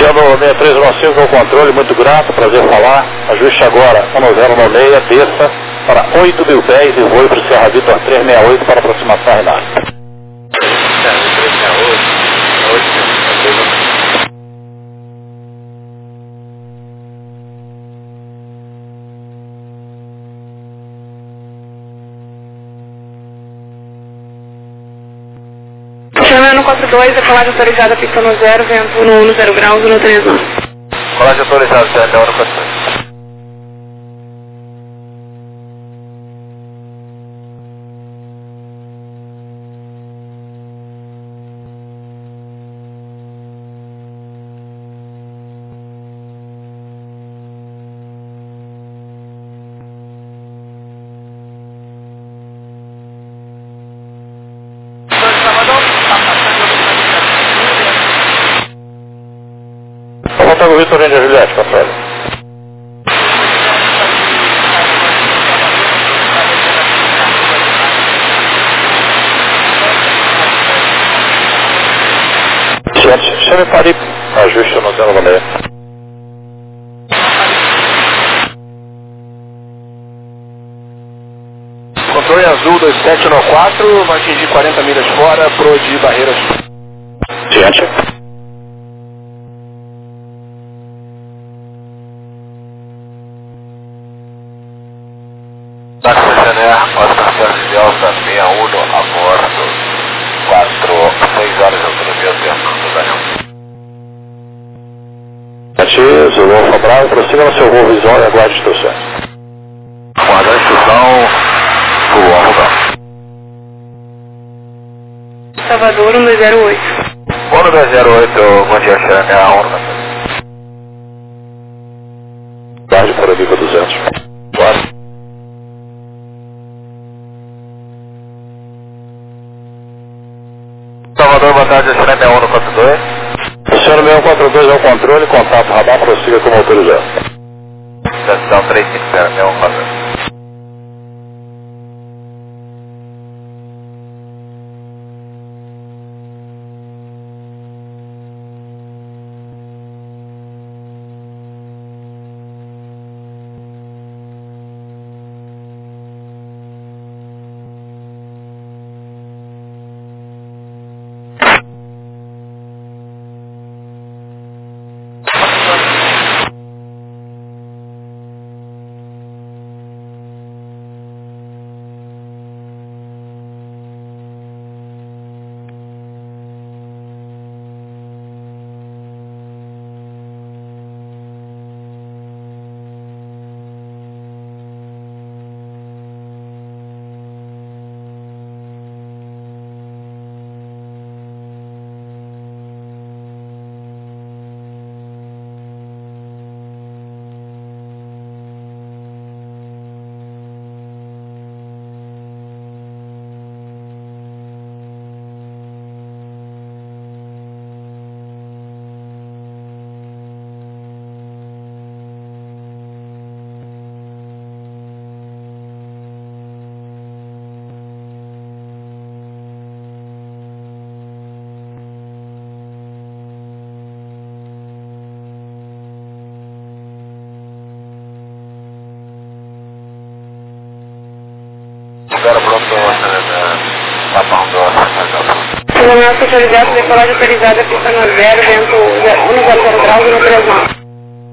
Sendo 6395 com o controle, muito grato, prazer falar. Ajuste agora 1096, desça para 8010 e voe para o Serra Vitor 368 para aproximação Renata. Serra 368, Chama 42, a colagem autorizada, pista no 0, vento no 0 graus, no 39. colagem autorizada, CMA 42. Voltando o Vitor Índia Juliette, controle. Chame Pari, ajuste no 096. Controle azul 2794, vai atingir 40 milhas fora, pro de Barreiras. Ciente. Táxi Cener, Oscar Sérgio Delta 61, a bordo, 6 horas de autonomia, tempo, Daniel. Zulu Alfa Bravo, prossiga no seu voo visual e aguarde instruções. Guarda a instrução, Zulu Alfa Bravo. Salvador, 1208. 1208, bom dia, Xeremia, Guarde por Amigo 200. Guarda. Salvador, boa tarde, Xeremia 142. Senhor 6142 é o controle, contato radar, prossiga como autorizado. Estação 350, 6142. Agora pronto, Tapão do Chama autorizado, decolagem autorizada, pista no 0, vento 100 graus, no 39.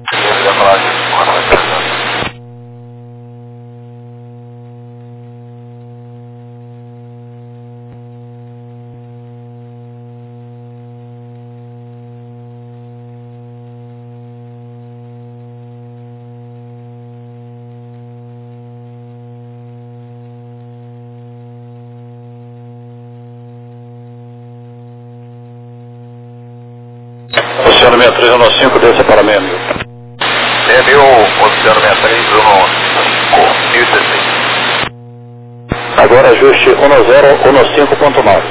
Oceano 6315, desça para 6.000. 6.000, Oceano 6315, 1016. Agora ajuste 1015.9.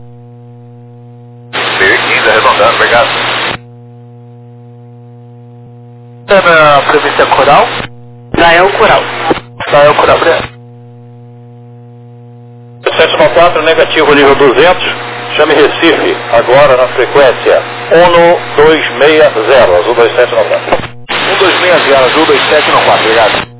1015, arredondando, obrigado. Está na província Coral? Dael Coral. Dael Coral, obrigado. 794, negativo nível 200, chame Recife, agora na frequência 1260, Azul 27 no 4. 1260, Azul 27 no 4, obrigado.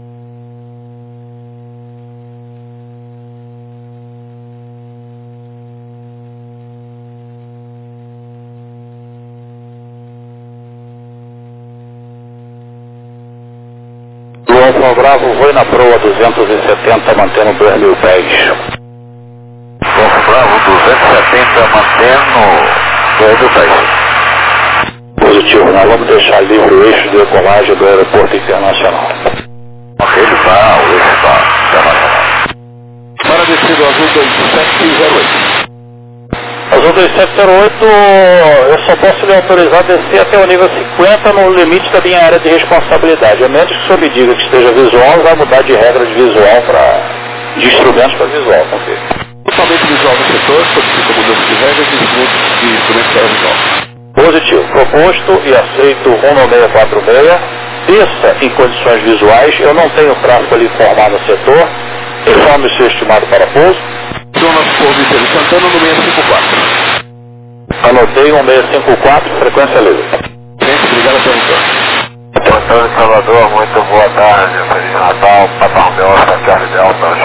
Alfa Bravo, vou na proa 270, mantendo 2.000 pés. Alfa Bravo, 270, mantendo 2.000 pés. Positivo, nós vamos deixar livre o eixo de decolagem do aeroporto internacional. Ok, ele está, o eixo está internacional. Para descer Azul 2708. Azul 2708, eu só posso lhe autorizar a descer até o nível 50 no limite da minha área de responsabilidade. A menos que o senhor me diga que esteja visual, vai mudar de regra de visual de instrumentos para visual, ok? Totalmente visual no setor, solicita mudança de regras de instrumentos para visual. Positivo, proposto e aceito 1646, desça em condições visuais, eu não tenho prazo para lhe informar no setor, informe o seu estimado para pouso. Zona Vicente Santana no 654. Anotei 1654, frequência livre. Gente, obrigado pelo retorno. Antônio Salvador, muito boa tarde, Feliz Natal, Papai Romeu, Oscar Charlie Delta,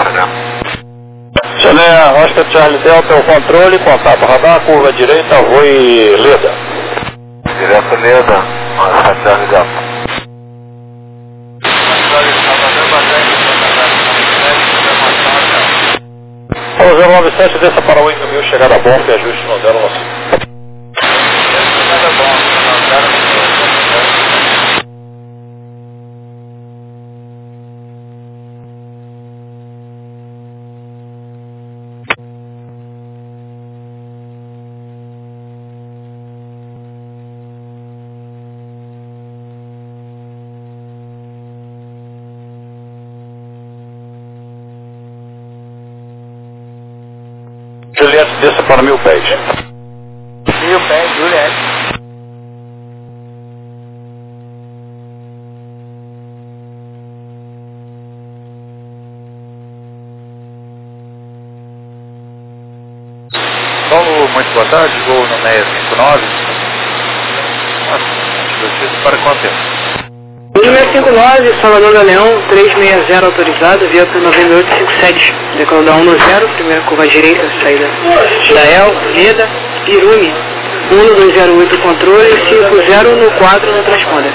Chané, Oscar Charlie Delta, o controle, contato radar, curva direita, Rui Leda. Direto Leda, Oscar Charlie Delta. O 097 desça para 8.000, chegada a bomba e ajuste no 095. Chegada bomba, no 095. Juliette, desça para 1.000 pés. 1.000 pés, Juliette. Paulo, muito boa tarde, voo no 659. Para quanto tempo? Número 59, Salvador Galeão, 360 autorizado, viatura 9857, decolando da 10, primeira curva à direita, saída da El, Leda, Pirume, 1208 controle, 50 no 4 no transponder.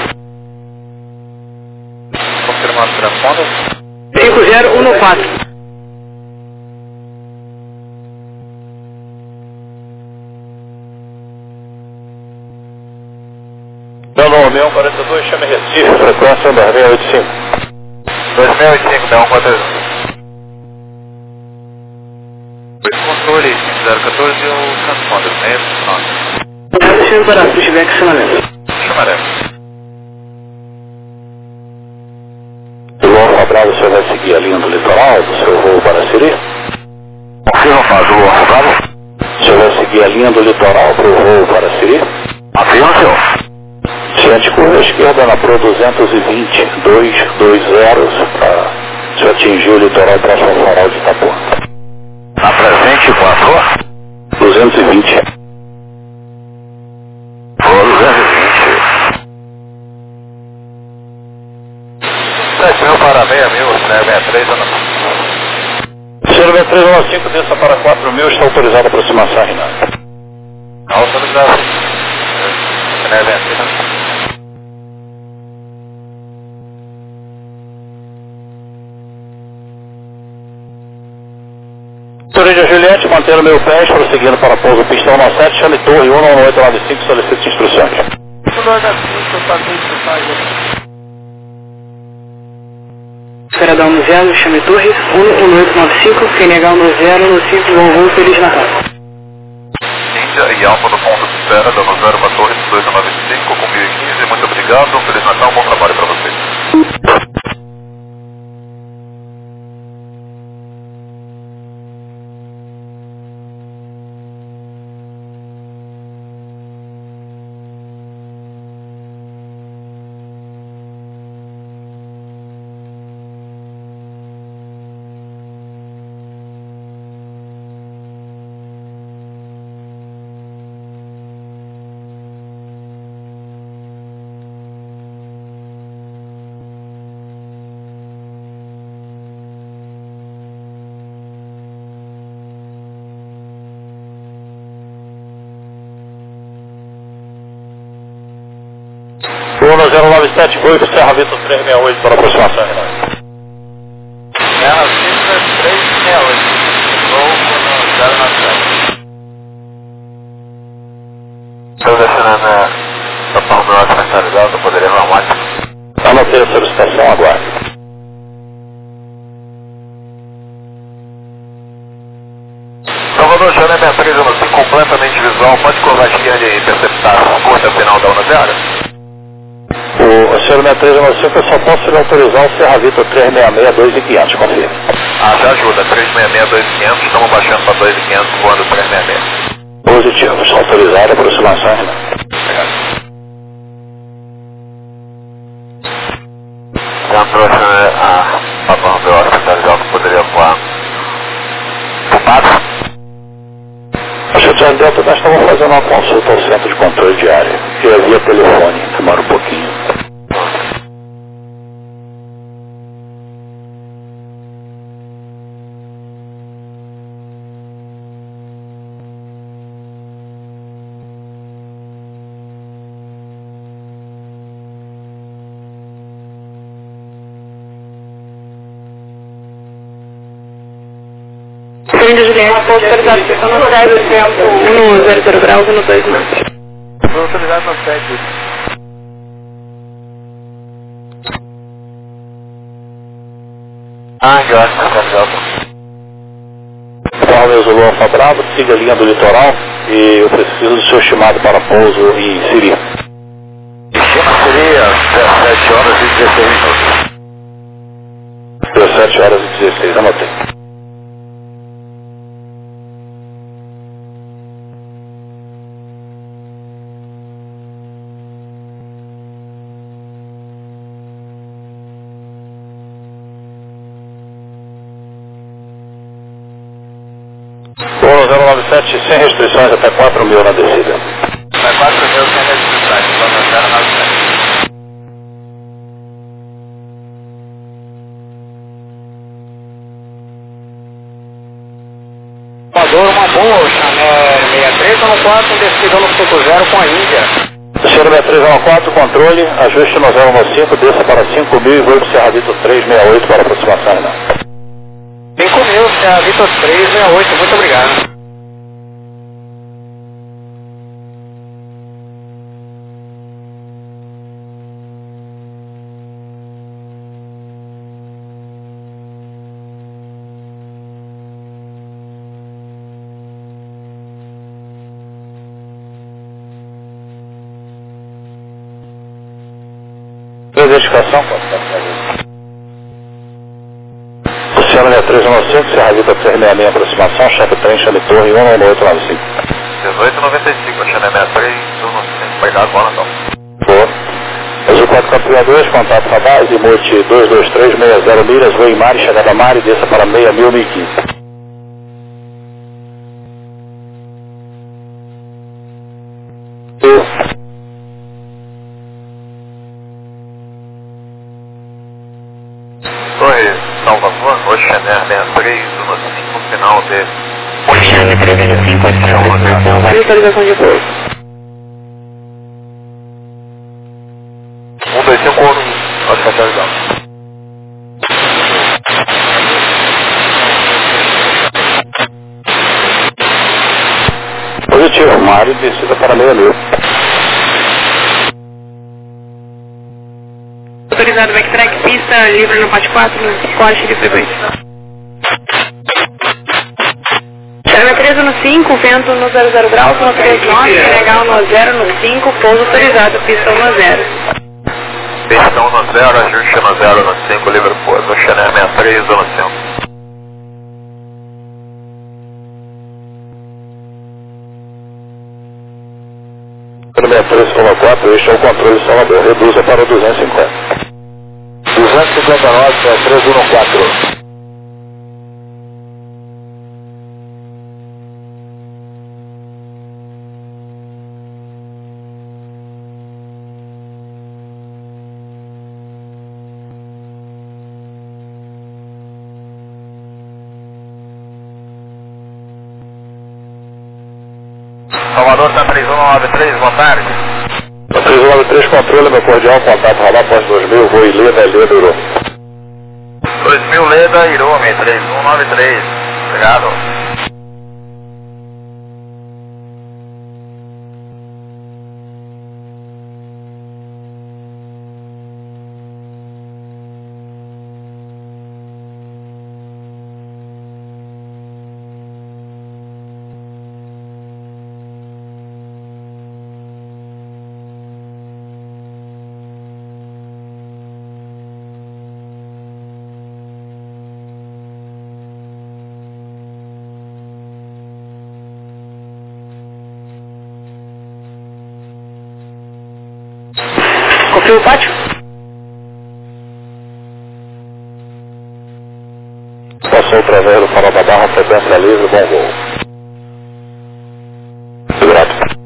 Confirmado o transponder. 50 no 4. Meu nome é 42, chame Recife, frequência 2685. 2685, dá 142. Controle 014 e o transponder, 659. Deixa eu parar, pushback acionamento. Chamaré. O Alfa Bravo, o senhor vai seguir a linha do litoral do seu voo para Siri? Confirma, faz o Alfa Bravo. O senhor vai seguir a linha do litoral para o voo para Siri? Afirma, senhor. Diante curva à esquerda na Pro 220, 220, para se atingir o litoral próximo ao farol de Itapuã. Na presente, quanto? 220. Pro 220. 7.000 para 6.000, 63, Senhor 6395, desça para 4.000, está autorizada a aproximação a Renan. Autorizado. Torre Juliette, mantendo meu pé, prosseguindo para pouso pistão 97, chame torre 11895, solicite instruções. Esfera da 10, chame torre, 11895, quem negar no 0, no 5, voo, Feliz Natal. Índia e Alfa do ponto de espera, dando 0 para torre 1895, com 1015, muito obrigado, Feliz Natal, bom trabalho para vocês. 1097, Golfo, Serra Vitor 368 para aproximação, Renan. Serra Vitor 368, Golfo no 097. Estou descendo na Palma Norte centralizada, eu poderia ir na máquina. Anotei a solicitação, aguarde. Salvador, Choré, minha presa no 5 completamente visual, pode corrigir de interceptar a curta final da 10? O senhor 6395, eu só posso lhe autorizar o Serra Vitor 366, 2500, confirme. Ah, já ajuda, 366, 2500, estamos baixando para 2500, voando 366. Positivo, está autorizado a aproximação, Renan. Obrigado. Então, próximo é a Papa Romeu centralizado, que poderia voar pro Pato. Senhor Delta, nós estamos fazendo uma consulta ao centro de controle de área, que é via telefone, demora um pouquinho. Índia Juliette, pouco autorizado, estão no 7, vento 1 no 00 graus e no 2 metros. Estou autorizado no 7. Graças, centralizado. Paulo Zulu Alfa Bravo, siga a linha do litoral e eu preciso do seu estimado para pouso em Siri. Estima seria 17 horas e 16 minutos. 17 horas e 16, anotei. Bom, 097, sem restrições, até 4.000 na descida. Vai 4.000 sem restrições, então no 097. Uma boa, Chané 6314, descida no 50 com a Índia. Senhor 6314, controle, ajuste no 015, desça para 5.000 e voo para Serra Vitor 368 para aproximação, Renan. 5.000, Serra Vitor 368, muito obrigado. Identificação, pode estar fazendo. O senhor 6315, Serra Vitor 366, aproximação, chave trem, chame torre 19895. 1895, Chané 63, 195, vai dar agora então. Boa. Azul 442, contato com a base, multi 22360 milhas, voo em mar, chegada a mar e desça para 6.000, 1015. Torre Salvador, Oxané 63, 195, final de... Oxané 305, autorização, vai autorização de voo. 125, pode centralizado. Positivo, mar e descida para 6.000. Autorizado, backtrack, pista livre no PAT 4, no corte de frequência. Chave 13 no 5, vento no 00 graus, no 39, legal no 0 no 5, pouso autorizado, pista 1 no 0. Pista 1 no 0, ajuste no 0 no 5, livre pouso, Oxané 63, 1 no 5. Número 63,4, este é o controle de Salvador, reduza para 250. 259, 314. Salvador está 3193, boa tarde. 393, controle, meu cordial, contato radar, posto 2000, voo Leda, Iro. 2000 Leda, Irome, 3193, obrigado. Confirma o pátio? Passou através do farol da barra, frequência livre, bom voo. Grato.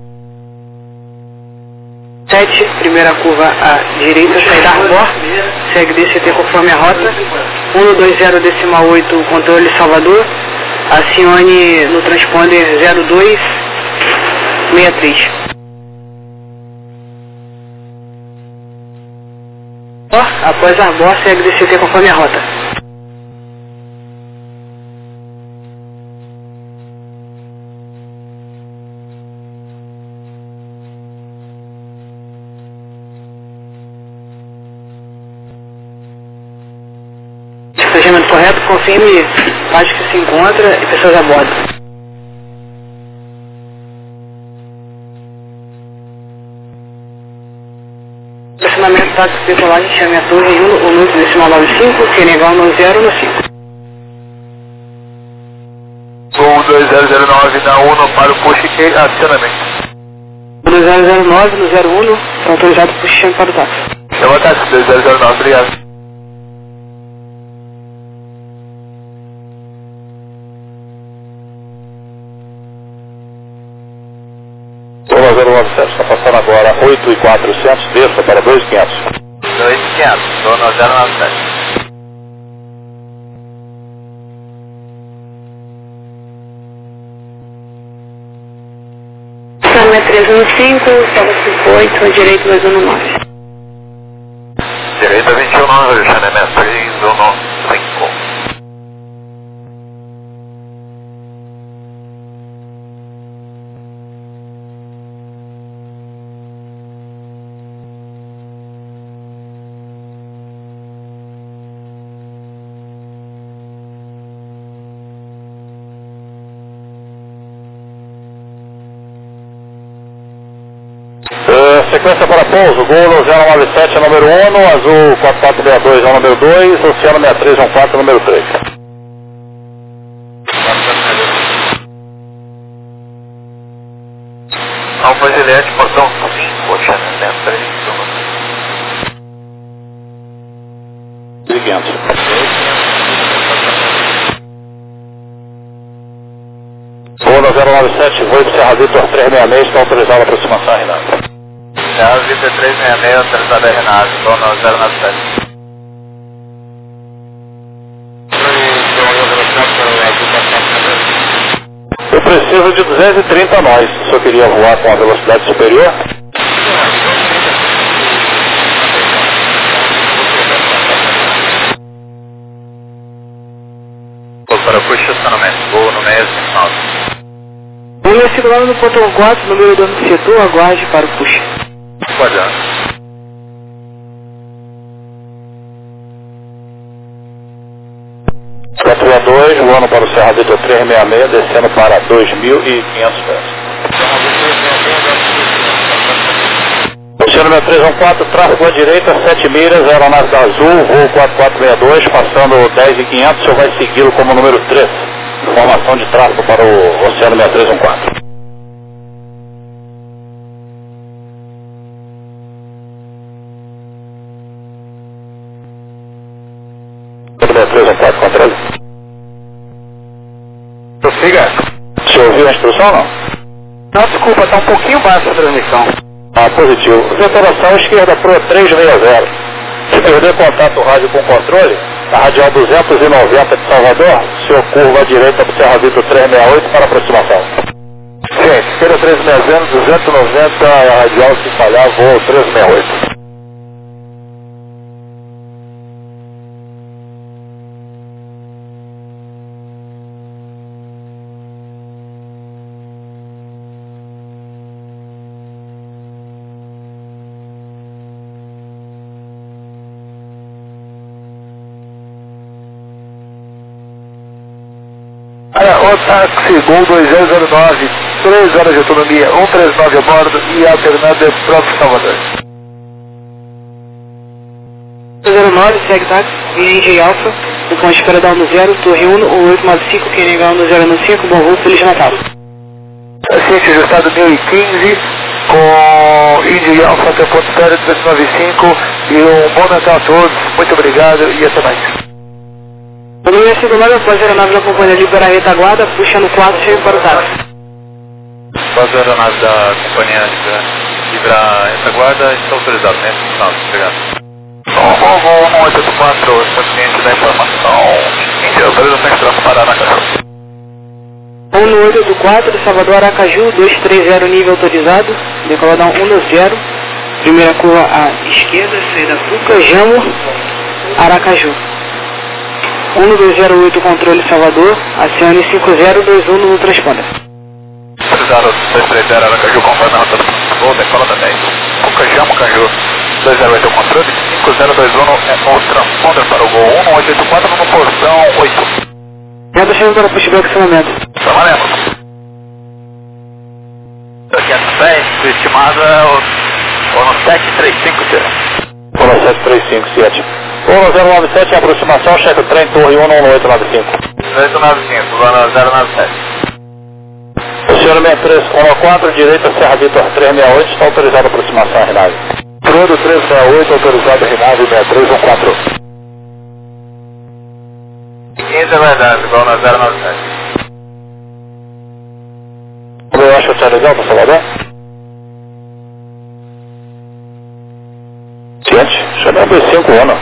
7, primeira curva à direita, saída Arbor, segue DCT conforme a rota, 120,8, controle Salvador, acione no transponder 0263. Após Arbor, segue DCT conforme a rota. Despejamento correto, confirme parte que se encontra e pessoas a bordo. Estacionamento táxi decolagem, chame a torre 1, o núcleo decimal 95, Senegal no 0 no 5. Voo 2009 na 1 para o push e acionamento. 2009 no 01, está autorizado por chame para o táxi. Chama táxi 2009, obrigado. Toma 097, está passando agora 8.400, desça para 2.500. 2.500, estou no 097. Estacionamento 315, salva 58, direito 219. Direita 219, estacionamento 315. Sequência para pouso, Golo 097 é número 1, Azul 4462 é o número 2, Oceano 6314 é o número 3. Alfa Juliette, portão 5, Oceano 500. Golo 097, voo para Serra Vitor 366, está autorizada a aproximação, Renato. Serra Vitor 366, autorizada a Renato, estou no 097. Eu preciso de 230 nós, se eu queria voar com a velocidade superior. Para push estacionamento, voo no 659. Vou circulando no ponto 4, número 2 do setor, aguarde para o push. Pode ir. Patrulha 2, voando para o Serra Vitor 366, descendo para 2.500 pés. Oceano 6314, tráfego à direita, 7 milhas, aeronave da Azul, voo 4462, passando 10.500, o senhor vai segui-lo como número 3. Informação de tráfego para o Oceano 6314. Oceano 6314, controle. Prossiga. O senhor ouviu a instrução ou não? Não, desculpa, está um pouquinho baixa a transmissão. Ah, positivo. Venturação esquerda Pro 360. Se perder contato rádio com controle, a radial 290 de Salvador, o senhor curva à direita para o Serra Vitor 368 para aproximação. Gente, Esquerda 360, 290, radial se falhar, voo 368. O táxi Gol 2009, 3 horas de autonomia, 139 a bordo e alternando é próprio Salvador. 09, segue táxi, NG Alfa, do ponto de espera da 10, Torre 1, 895, QNH 1095, bom voo, Feliz Natal. Ciente ajustado 1015, com NG Alfa até o ponto de espera 295 e um bom Natal a todos, muito obrigado e até mais. O número é 59, após a aeronave da companhia libera a retaguarda, puxa no 4, cheio para o táxi. Após a aeronave da companhia livrar a retaguarda, está autorizado, né? Não, obrigado. Volvo 184, esse cliente da informação, autorização para parar na caixa. 184 de Salvador Aracaju, 230 nível autorizado, decolada 190, primeira curva à esquerda, saída Puca, Jamo, Aracaju. 1208 controle Salvador, acione 5021 no transponder. Autorizado 230 Aracaju, conforme a nota voo, decolada 10. Puca, Jamo, Caju, 208 controle, 5021 é o transponder para o voo 1884 no portão 8. Já estou chegando para o pushback nesse momento. Trabalhamos. Aqui a 10, estimada ou no 735, Ou no 735, 1097, aproximação, chefe trem, torre 1, 1895. 1895, voo 097. O senhor 6314, direita, Serra Vitor 368, está autorizado a aproximação à Renave. Trudo 368, autorizado a Renave 6314. 15 é verdade, igual na 097. Eu acho que é legal para Salvador? Gente, chamei por 5 anos.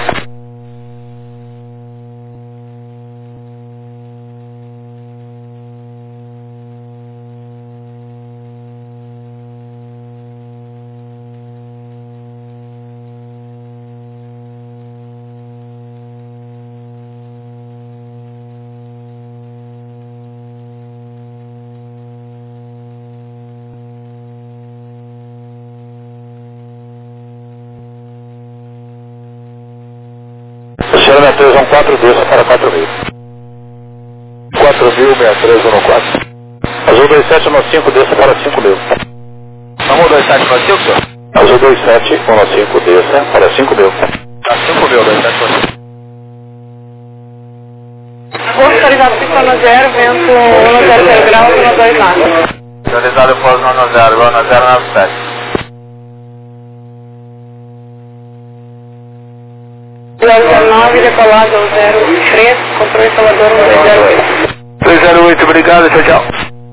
O senhor 6314, desça para 4.000. 4.000, 6314. Azul 2715, desça para 5.000. Vamos 2715, senhor? Azul 2715, desça para 5.000. Tá 5.000, 2715. Autorizado 590, vento 190 graus, 129 lados. Autorizado pós 90, igual na 097. 009, decolado 03, controle Salvador 120. 308, obrigado, tchau, tchau.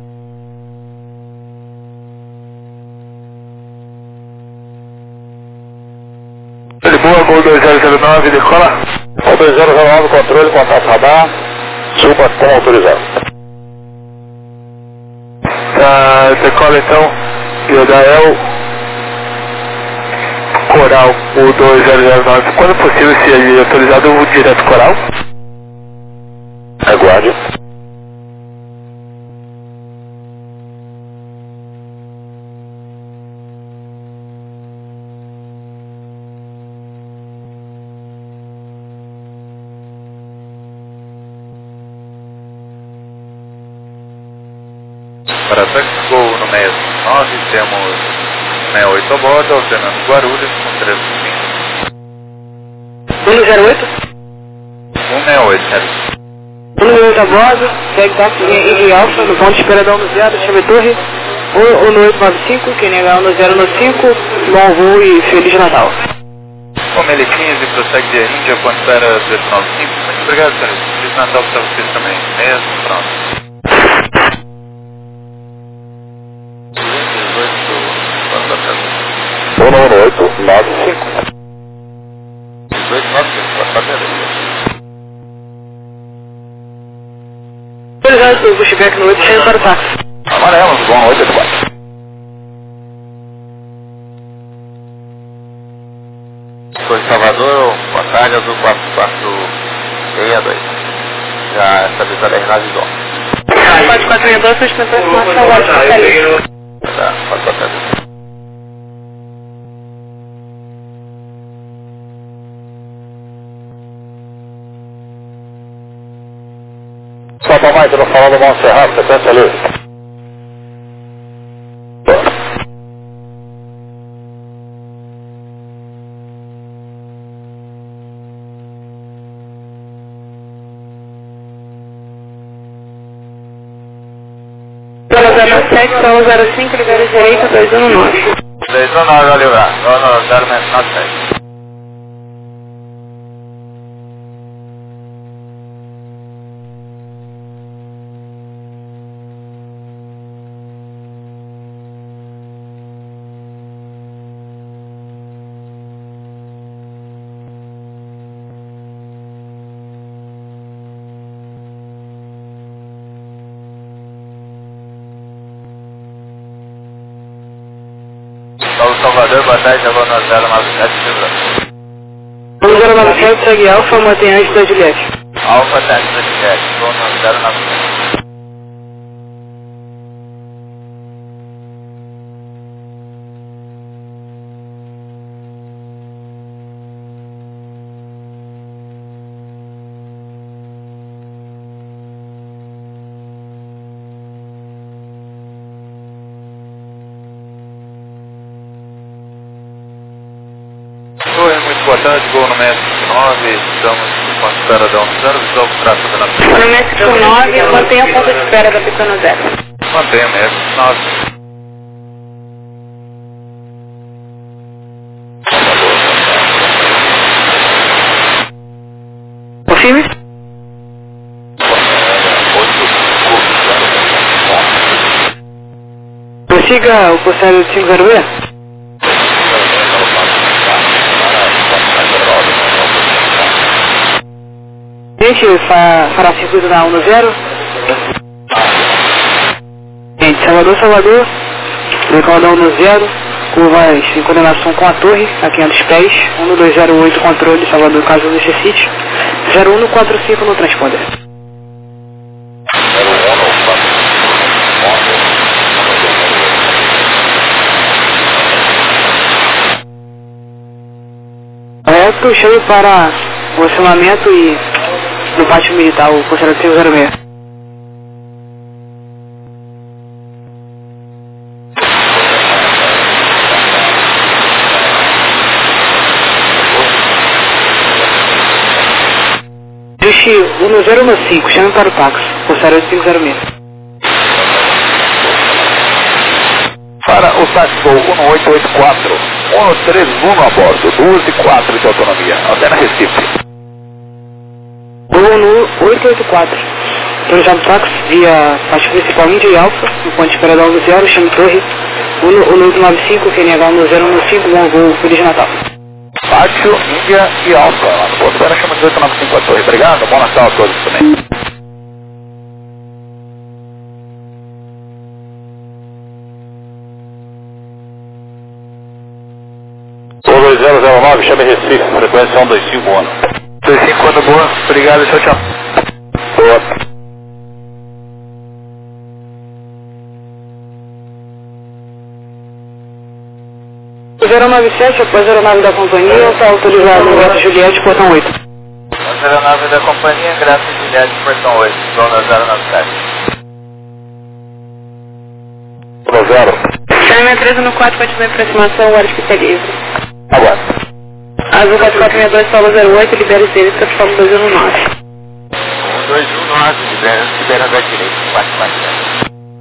Lisboa, Gol 2009, decola. Gol 2009, controle, contato radar, suba como autorizado. Decola então, Iodael, Coral, o 2009, quando possível, se ele é autorizado, o direto Coral. Aguarde. Para táxi Gol no 69, temos 68 a bordo, alternando Guarulhos com 3 108? 168, certo? 108 a bordo, segue táxi em Alfa, no ponto de espera da 10, chave Torre 1895, QNH 1095, bom voo e Feliz Natal. Como ele 15, prossegue de Índia, ponto de espera 295. Muito obrigado, senhores. Feliz Natal para vocês também. Mesmo, pronto. 19895. 1895, Obrigado pelo pushback no 8, cheio para o táxi. Amarelo, bom, 84. LR na visão. 4462, suspensão de informação, guarda especialista. Tá, 4462. Só para mais, eu não falo do Monserrat, você pensa ali. Solo 07, solo 05, libera direita, 219. 219, vai livrar. 097. Salvador, boa tarde, agora no 097, livra. 097, segue Alfa, mantém antes da Juliette. Alfa, tá antes da Juliette, estou no 097. Oi, muito boa tarde, gol no México 9, estamos com a espera da 10, visual do tráfego da pista. No México 9, mantém a ponta de espera da pista no 0. Mantenha mesmo, 9. Confirme? Prossiga o postário 506. Gente, fará circuito da 110. Gente, Salvador, local da 110, curvas em coordenação com a torre, a 500 pés, 1208 controle, Salvador, caso necessite, 0145 no transponder. Correto, chame para o acionamento e no pátio militar, o conselheiro 506. Deixe 1015, chame para o táxi, conselheiro 506. Para o táxi Gol 1884, 131 a bordo, 2 e 4 de autonomia, até na Recife. Gol no 884. Autorizado táxi via parte principal Índia e Alfa, no ponto de espera da 10, chame torre, 1895, QNH 1015, bom voo, Feliz Natal. Pátio, Índia e Alfa, lá no ponto de espera chama 1895 a torre. Obrigado, bom Natal a todos também. 2009, chame Recife, frequência 125 25 boa, obrigado, tchau, tchau. Boa. O 097, após a aeronave da companhia, está autorizado no Graça Juliette, portão 8. A aeronave da companhia, Graça Juliette, portão 8, zona 097. 0. Chame 13 no 4, continua em aproximação, o ar fica livre. Aguarda. Azul 4462, solo 08, libera os deles, solo 219. 219, libera da direita, 447.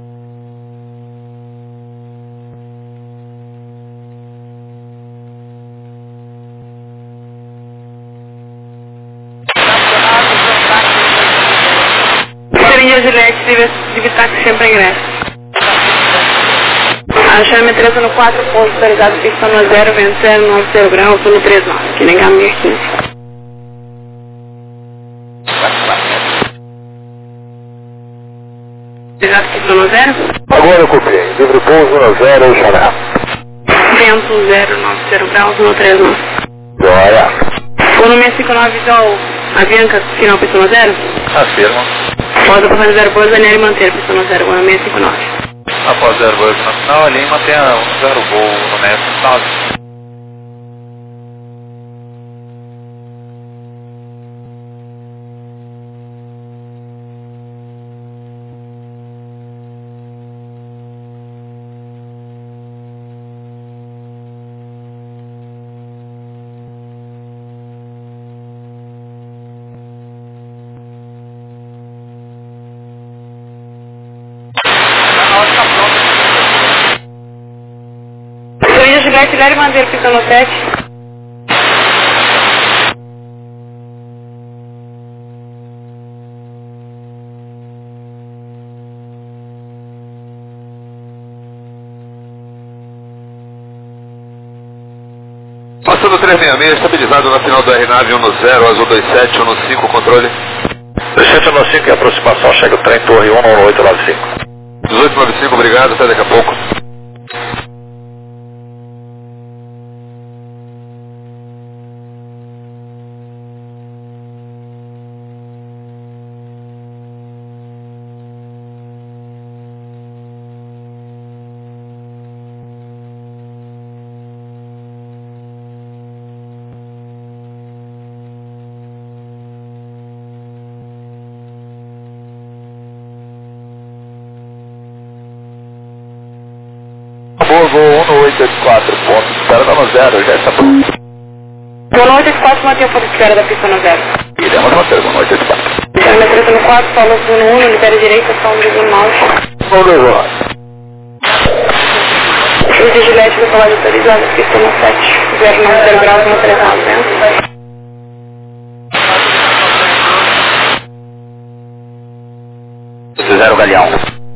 Serinha Juliette, de táxi sempre em ingresso. A chame 13 no 4, ponto autorizado, pista no 0, vento 090 graus, no 39, que nem caminho 15. Autorizado, pista no 0. Agora eu copiei. Livre pouso no 0, chamar. Vento 090 graus, no 39. Joia. O número 59, visual Avianca, final Y0? Afirma. Roda para fazer 0 Boas, Daniel manter Y0, 659. Após 0 Gol no final, ali mantenha 0 Gol no médio final. Juliette, Lério Mandeiro, pisando no 7. Passando 366, estabilizado na final do RNAV 1-0, Azul 27, 1-5, controle. 2715 e aproximação, chega o trem Torre 11895. 1895, obrigado, até daqui a pouco. Boa, Gol 1884, ponto de espera da no 0, já está pronto. Gol 1884, mantém o ponto de espera da pista no 0. Iremos manter, Gol 1884. Chama 3 no 4, Paulo 1, libera direita, só 1,9. Gol 2 Cruz de Juliette, decolagem autorizada, pista no 7, 090 graus, no 300. 0 Galeão.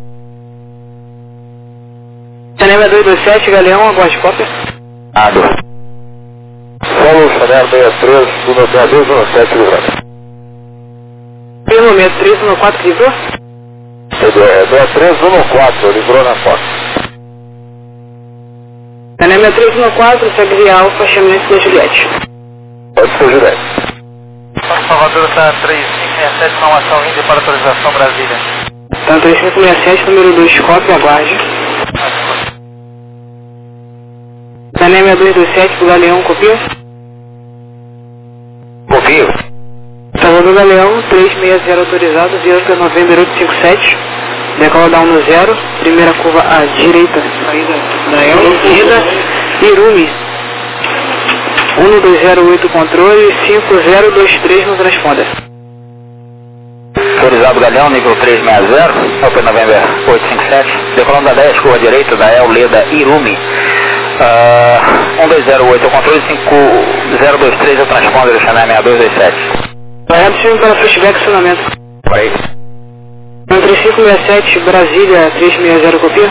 Chanel 227, Galeão, aguarde cópia. Ado. Solo Chanel 63, 16217, livrando. Pelo momento, 314, que livrou? 6314, livrou na foto. Chanel 6314, segue via Alfa, Chaminense da Juliette. Pode ser Juliette. Salvador está 3567, não ação vinda para autorização Brasília. Tá 3567, número 2, cópia, aguarde. Chanel 6227, do Galeão, copia. Confio. Salvador Galeão, 360 autorizado, Avianca November 857, decola da 1-0, primeira curva à direita, saída da El, Rida, Irumi, 1208 controle, 5023 no transponder. Autorizado Galeão, nível 360, Open November 857, decolando da 10, curva direita da El, Leda, Irumi. 1208 é o controle, 5023 é o transponder do Chanel 6227. Correto, sim, para flashback, acionamento. Por aí. 3567, Brasília, 360, copia.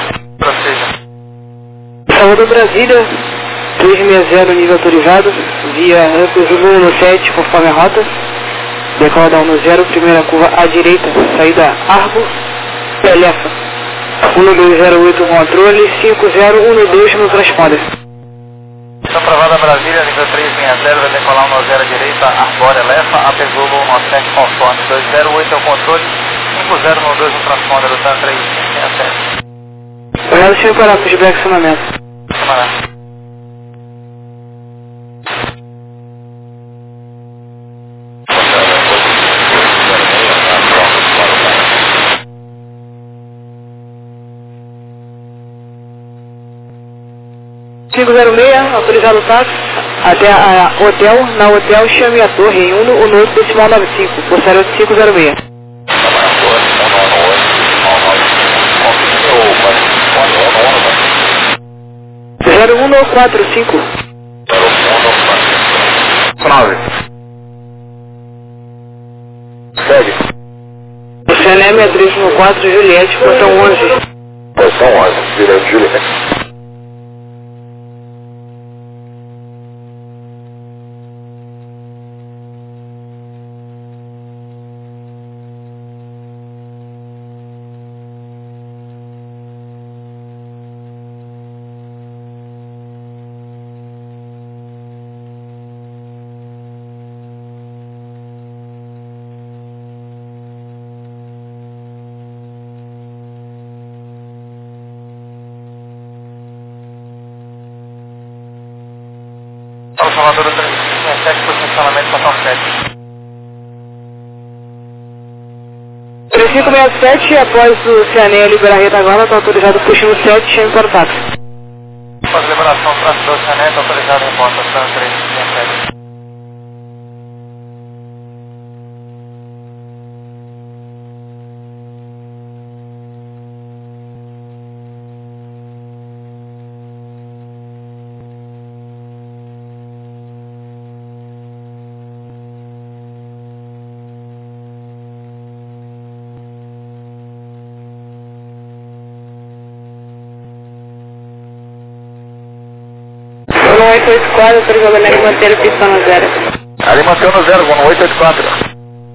Salvador Brasília, 360, nível autorizado, via Zubu no 7, conforme a rota. Decola da 10, primeira curva à direita, saída Arbo, Pelefa. 1208 controle, 5012 no transponder. Está aprovada Brasília, nível 360, vai decolar 10 à direita, Arbórea, Lefa, Apesolo 17 conforme, 208 é o controle, 5012 no transponder, do TAN 3567. Obrigado, senhor, para flashback, acionamento. Camarada. Autorizado o táxi até a hotel, na hotel chame a torre em 1 o novo decimal 95, posterior 8506. 0145. 9. Segue. O CNM é 314, Juliette, portão 11. Portão 11, virando Juliette. Salvador 367 por funcionamento total 7. 3567, após o Cianeia liberar a retaguarda, está autorizado puxando 7, chegando para o táxi. Após liberação, tráfego do Cianeia, está autorizado reporta 367. No 884, autorizado a manter o pistão no zero. Ali mantém no 0, vou no 884.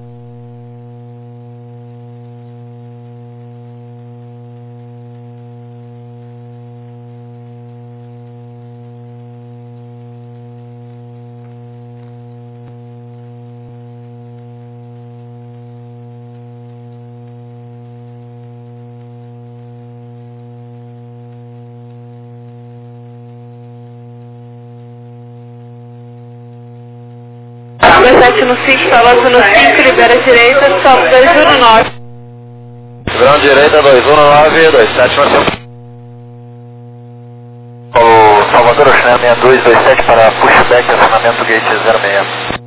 Sete no 5, balança no 5, libera a direita, sobe 219. Liberando direita, 219, 27 no 5. O Salvador Ocean 6227 para pushback, acionamento gate 06.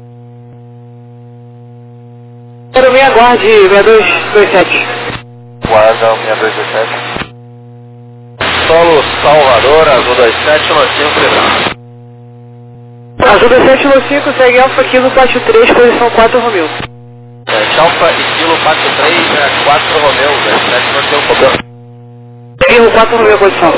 06, aguarde 6227. Guarda 6227. Solo Salvador, azul 27 no 5. Azul 27 no 5, segue Alfa Kilo 43, posição 4 Romeu. Alfa e Kilo 43, 4 Romeu, 27 no 5. Kilo 4 Romeu, posição.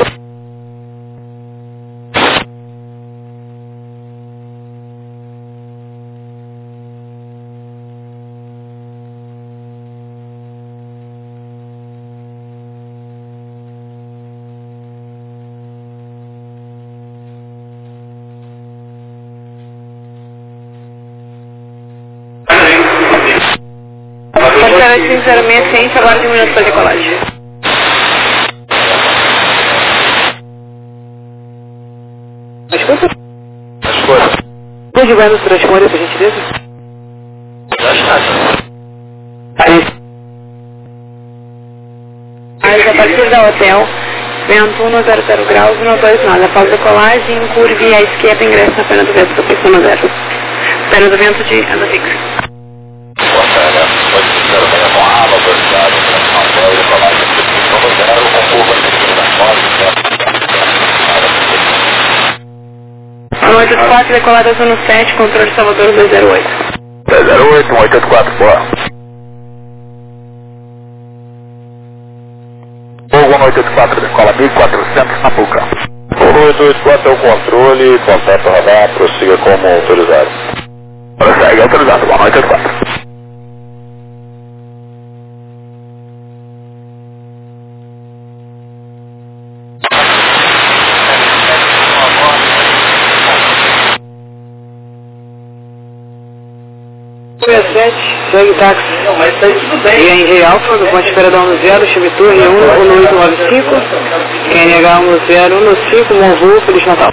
Portaria 506, aguarde 1 minuto para decolagem. Escuta? Escuta. Pode vai nos transportes, por gentileza? Mas a partir da hotel, vento 100 graus, 129. Após decolagem, curve à esquerda, ingressa na pena do vento, pista no 0. Pena do vento de anda fixa. No 84, decolada zona 7, controle Salvador 208. 208, 184, boa. Fogo 184, decola 1400 na Puca. Fogo 884 é o controle, contato radar, prossiga como autorizado. Prossegue autorizado, boa noite 84. Segue táxi. E em Rei Alfa, do ponte Peradão no 0, Chimitur, Rio 1, no 895. QNH 1015, Monvoo, Feliz Natal.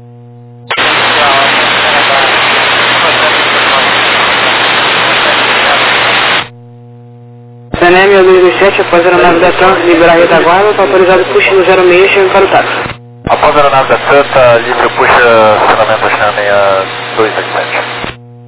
CNM 227, após a aeronave da TAM liberar a retaguarda, está autorizado push no 06, chegando para o táxi. Após a aeronave da TAM, está livre puxa acionamento Ocean 6227.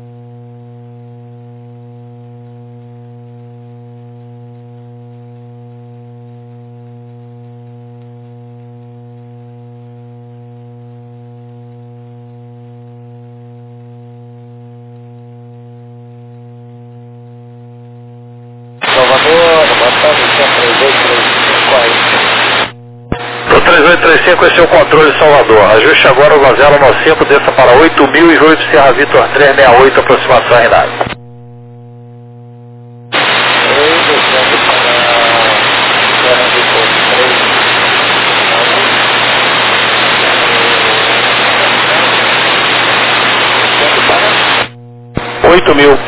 Salvador, Batalha 3835, esse é o controle Salvador. Ajuste agora o Gazela no 5, desça para 8.000 e Joito Serra Vitor 368, aproximação em nave. $8.000.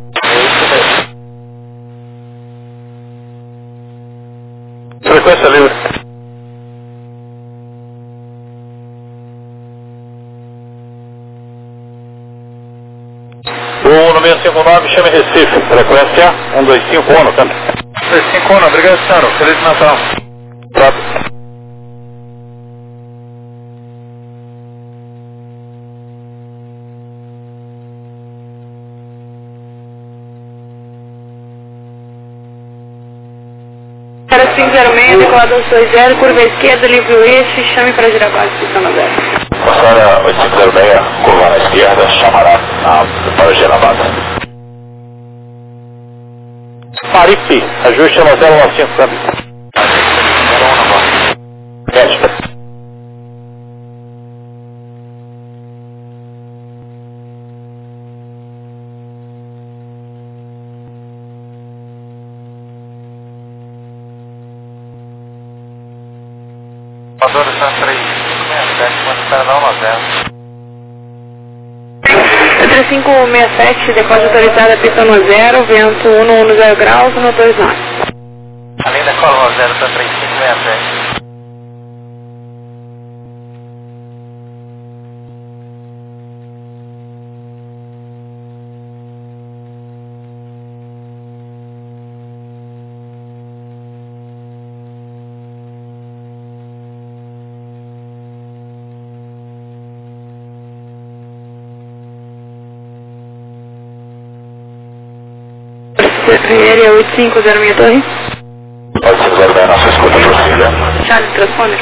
Frequência livre. 0659, chame Recife, frequência 125 ONU, câmbio. 125 ONU, obrigado, senhor. Feliz Natal. Pronto. Para 506, decolador 20, curva esquerda, livre o eixo, chame para girar base, pista 0. Passada 8506, curva na esquerda, chamará para girar base. Maripe, ajuste a 015, câmbio. Médica. Salvador, está 3567, pode esperar não, 3567, depósito autorizada, pista 0, vento 110 graus, 129. Além da cola 0, está 3567. Primeiro é 8506 torre. 8506, nossa escuta possível. Charlie, transponder.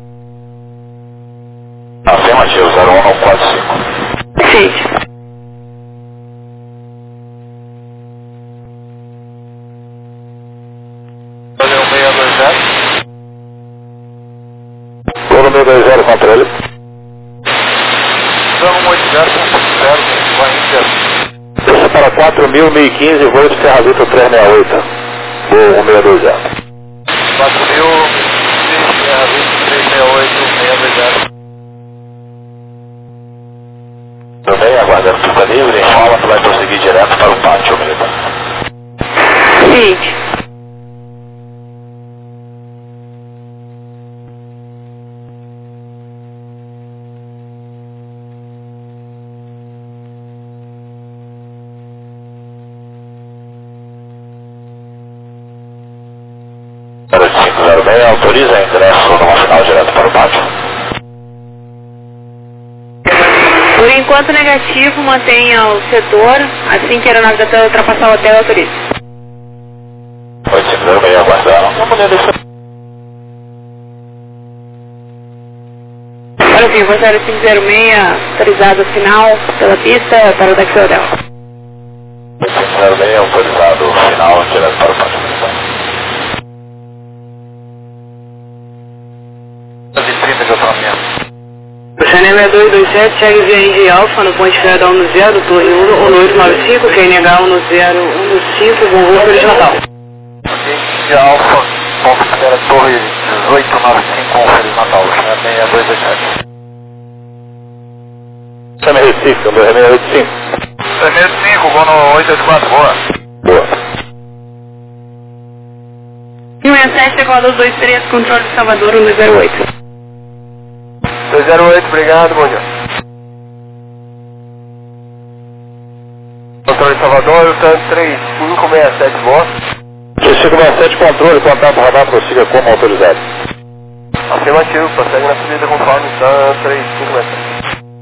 Afirmativo, 01145. Sim. Valeu, 620. Golo 620, controle. Vamos 80.0, vai inteiro. Desça para 4.000, 1015, voo de Serra Vista 368. Voo 1620. 4.000, 368, 620. Tudo bem, aguardando pista livre, informa que vai prosseguir direto para o pátio militar. Sim. Para 506, autoriza ingresso numa final direto para o pátio. Por enquanto negativo, mantenha o setor, assim que a aeronave da ultrapassar o hotel, autoriza. 8506, aguardando. Vamos ler isso. Para o fim, voo 0506, autorizado final pela pista para o taxi hotel. 8506, autorizado final direto para o pátio militar. 30 de autonomia. Chanel 227, segue via Indy Alfa no ponte federal 10, torre 1895, QNH 1015, bom voo Feliz Natal. Indy Alfa, ponto fera torre 1895, Feliz Natal, Chanel 6227. Chame Recife, o meu é 685. 65, vou no 884, boa. Boa. 167, decolador 23, controle de Salvador 1208. 208, obrigado, bom dia. Controle de Salvador, TAN 3567, boa. 3567, controle, contato radar, prossiga como autorizado. Afirmativo, prossegue na subida conforme TAN 3567.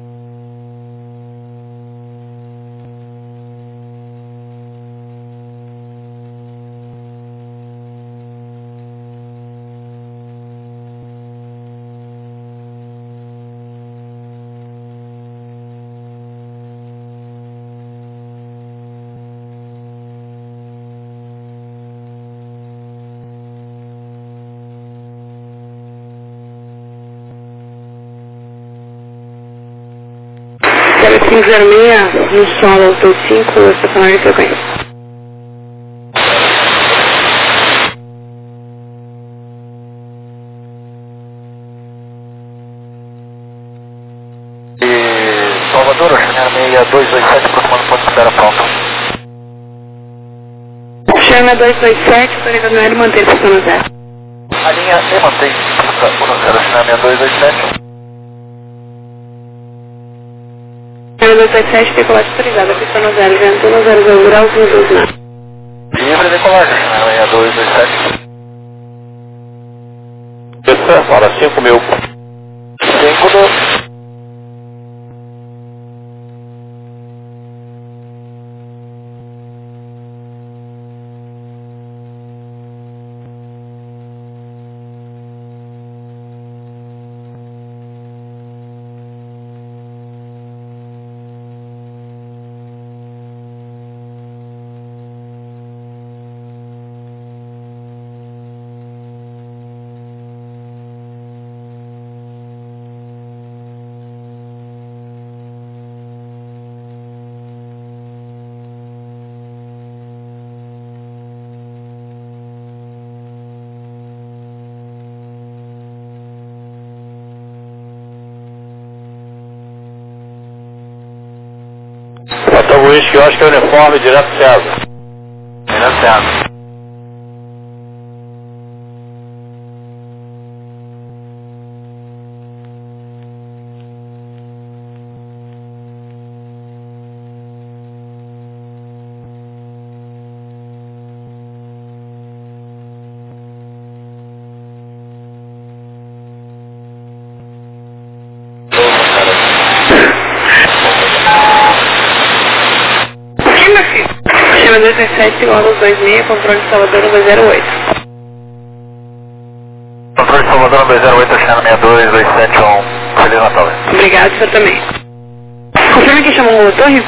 Tele 506, no solo, Auto 5, estacionário de frequência. E Salvador, Chanel 6227, por comando pode espera pronto. Chanel 227, autorizado no aéreo, manter pista 0. A linha E mantém pista 10, Chanel 6227. Chanel 0277, decolagem autorizada, pista no 0, vento no 00 graus, 12 nada. Livre decolagem, 6227. Isso, fala 5.000. 5 Hotel Whisky, eu acho que é uniforme direto César. Direto César. Chama 237, igual aos 26, controle de Salvador 208. Controle de Salvador 208, China 62271. Feliz Natal. Obrigado, você também. Confirma que chamou o torre?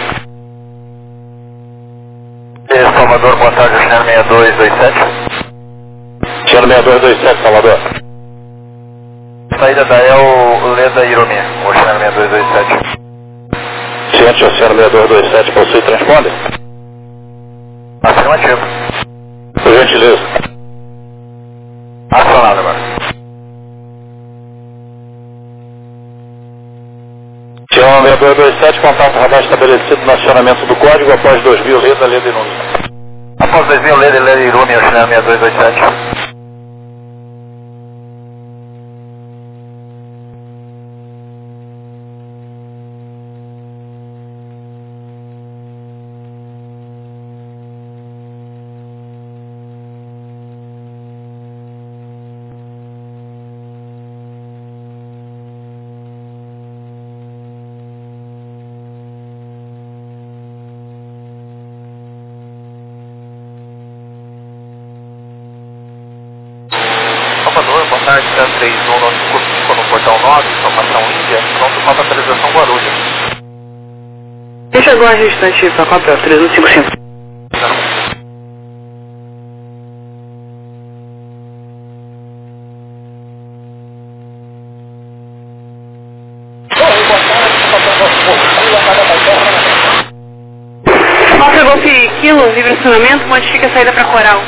Salvador, boa tarde, China 6227. China 6227, Salvador. Saída da El Leda Irumi, o China 6227. Ciente, Oceano 6227, possui transponder? Afirmativo. Por gentileza. Acionado agora. Chama 6227, contato radar estabelecido no acionamento do código após 2000, Leda Irumi. Após 2000, Leda Irumi, o China 6227. Salvador, boa tarde, 3195 no portal 9, informação Índia, pronto para a atualização Guarulhos. Deixa agora a restante para papel, 3155. Alfa Golf Kilo, livre acionamento, modifica a saída para Coral.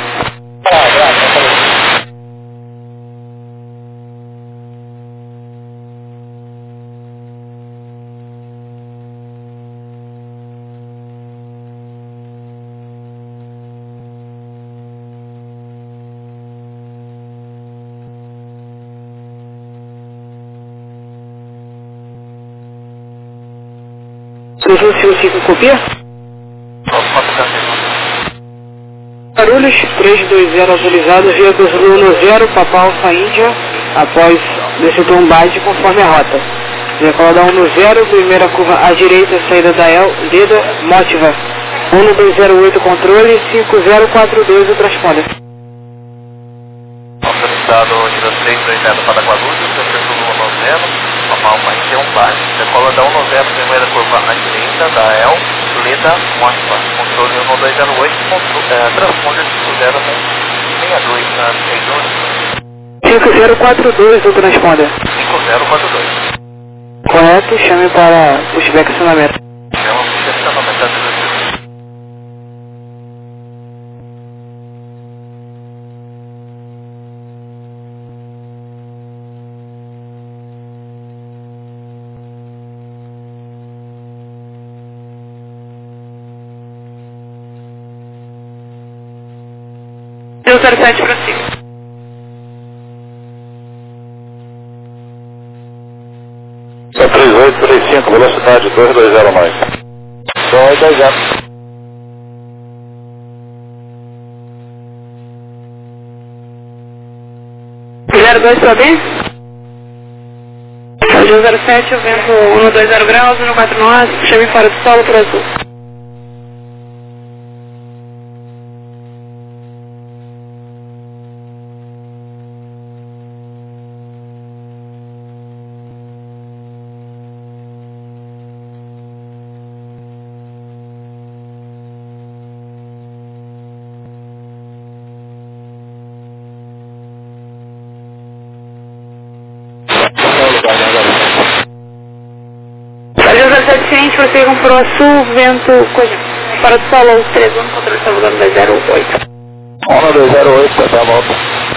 Você copia? Guarulhos, 320 autorizado, via Cruzul 0, Papa Alfa Índia, após descer um byte conforme a rota. Decola da 10, primeira curva à direita, saída da El, Leda, Motiva. 1208 controle, 5042 o transponder. Autorizado, Gira 320 para Guarulhos, Cruzul 10. Alfa Índia, byte. Decola da 10, primeira curva à direita, da El, Leda, Motiva. Controle 1208, transponder 5062 na 5042 o transponder. 5042. Correto, chame para pushback acionamento. Chama pushback acionamento. Deu 07 para cima. 3835, velocidade 220 mais. 2-0. 02 sobe. 07, o vento 120 graus, 149, chame fora do solo para azul. Você comprou a sul, vento, coisa, fora do solo, 3, vamos controle está voltando 208. 208, até a volta.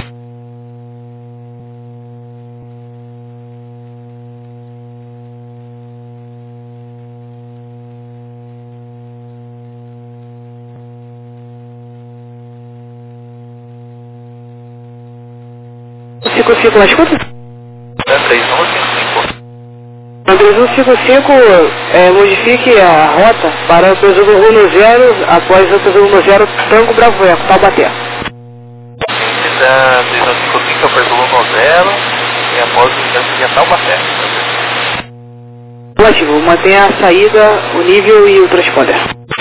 Fico lá, escuta? 3155, modifique a rota para o peso do rumo 0, após o peso do 0, Tango Bravo Eco, Taubaté. 3155, peso do 0, e após o peso Taubaté. Ótimo, mantenha a saída, o nível e o transponder.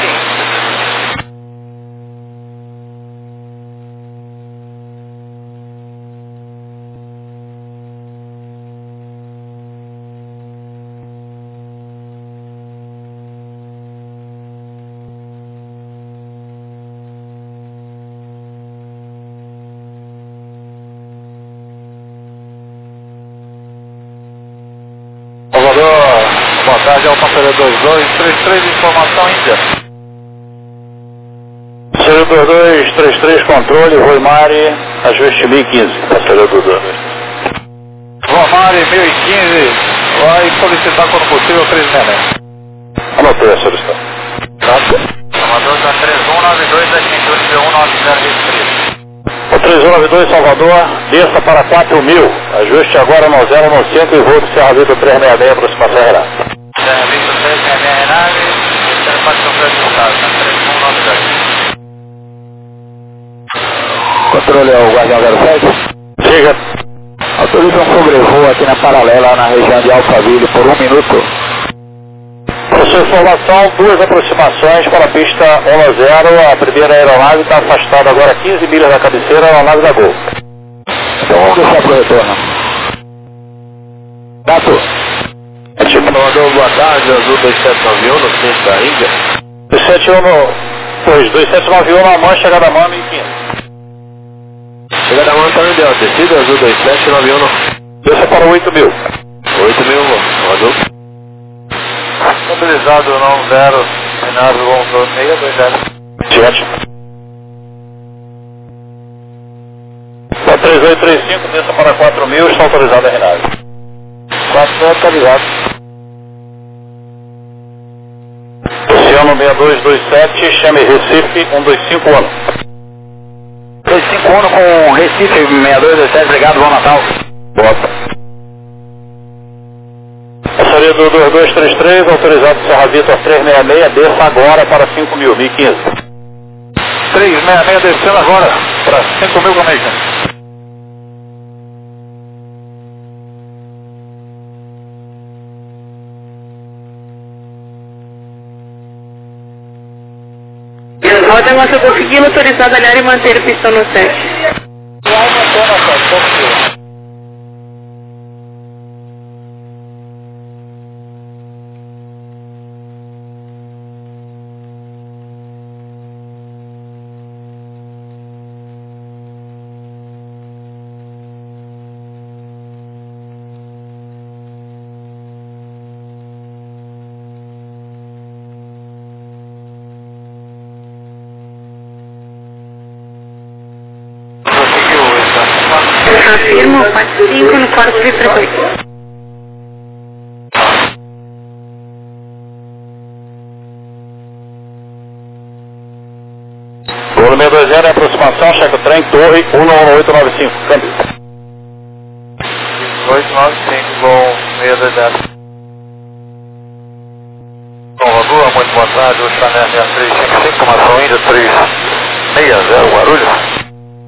Boa tarde, Alfa 2233, informação Índia. 2233, controle, Roimari, ajuste 1015, passageiro do 2. Roimari 1015, vai solicitar quando possível 366. Anotei a solicitação. Salvador está 3192, atitude de 190 O 3192 Salvador, desça para 4000, ajuste agora no 095 e voo do Serra Vitor 366, aproximação Renata. Serra Vitor 366 Renata, terceira parte do resultado, está 3192. Controle ao Guardião 07. Siga. Autoriza um sobrevoo aqui na paralela, na região de Alphaville, por 1 minuto. Por sua informação, 2 aproximações para a pista 1-0, a primeira aeronave está afastada agora a 15 milhas da cabeceira, a aeronave da Gol. Então vamos deixar para o retorno. Gato. Salvador, boa tarde, Azul 2791, no centro da Índia. 2791 na mão, chegada a mão, 1015. Chegada a mão está no ideal, descida, Azul 2791 no... Desça para 8000. 8000, Azul. Estabilizado, não 0, Renave, vamos 620. Diante. 3835, desça para 4000, está autorizado a Renave. 4000 autorizado. Oceano 6227, chame Recife 1251. 251 com Recife 6227, obrigado, bom Natal. Bota. Passaria do 2233, autorizado Serra Vitor 366, desça agora para 5000, 1015. 366 descendo agora para 5000 com 1015. Rota nossa conseguindo autorizada a área e manter o pistão no 7. Afirmo, 45 no quarto de frequência. Volume 620 é aproximação, checa o trem, torre 11895, câmbio. 1895, voo 620. Bom, Azul, muito boa Rádio Chanel 6355, informação Índia 360, Guarulhos.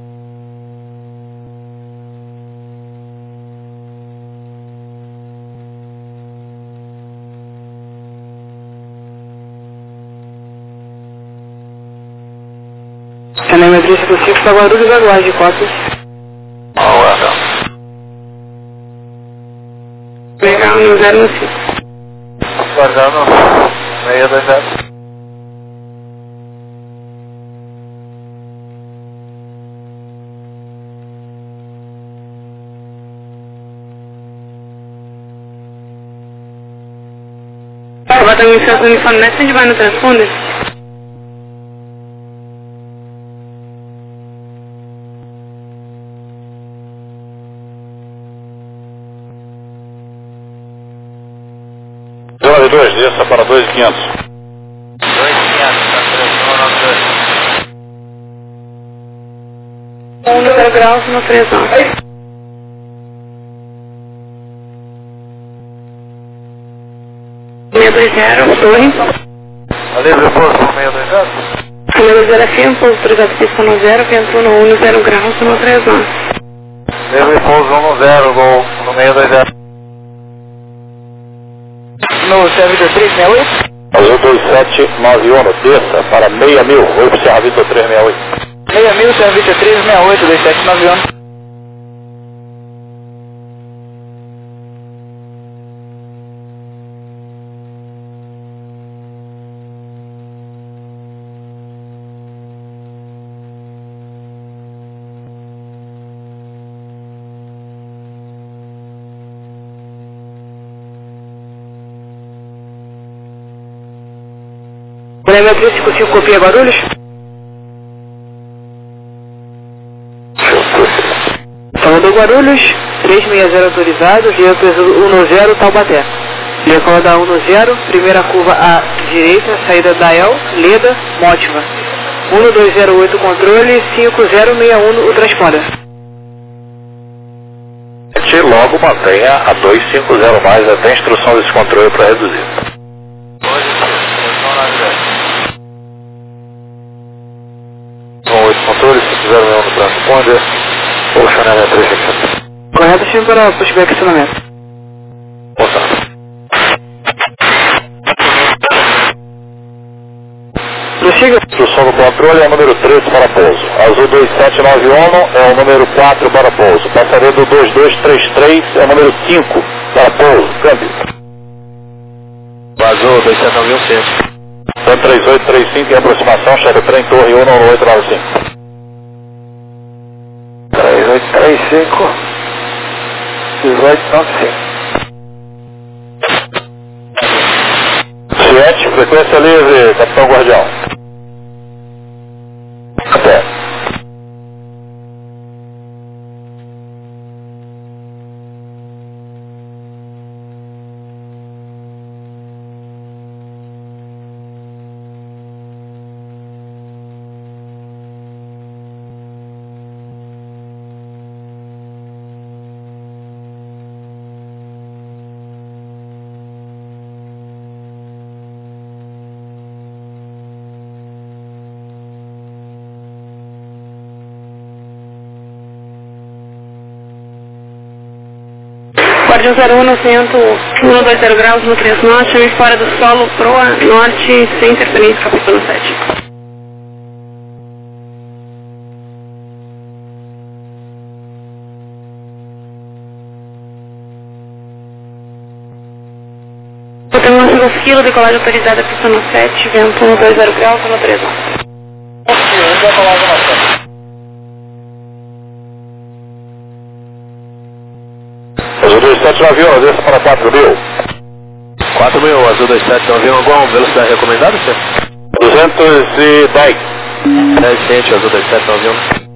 Chanel 355 para Guarulhos, aguarde, cópias. Legal, no 015. Guardando 620. Vai dar um uniforme message, vai no transponder. Zero 2, desça para 2.500. 2.500, tá 0 graus no 39. Torre. A livre força no 620. Número 0 FM, pouso autorizado pista no 0, vento no 1, 0 graus no 39. Livre pouso 10, gol no 620. No Vitor 368. Azul 2791, desça para 6.000, oi para Serra Vitor 368. 6.000, Serra Vitor 368, 2791. Telemetria 55 copia Guarulhos. Salvador Guarulhos, 360 autorizado, via peso 10 Taubaté. Decola da 10, primeira curva à direita, saída da El, Leda, Mótiva. 1208 controle, 5061 o transponder. Logo mantenha a 250 mais até a instrução desse controle para reduzir. 8 controle, 501 no transponder, ou Chanel 360. Correto, time para pushback acionamento. Prossiga. Instrução do controle é o número 13 para pouso. Azul 2791 é o número 4 para pouso. Passaria do 2233 é o número 5 para pouso. Câmbio. Azul 2791 centro. 3835 em aproximação, chega trem torre 1 no 895. 3835 1895. 7, frequência livre, Capitão Guardião. Até. Guardião 01 no centro, 120 graus no 3 norte, chame fora do solo, proa, norte, sem interferência, capítulo 7. Botamos no esquilo, decolagem autorizada, pista no 7, vento 120 graus no 3 norte. Azul 2791, desça para 4.000. 4.000, Azul 2791, alguma velocidade recomendada, senhor? 210. 10 Azul 2791.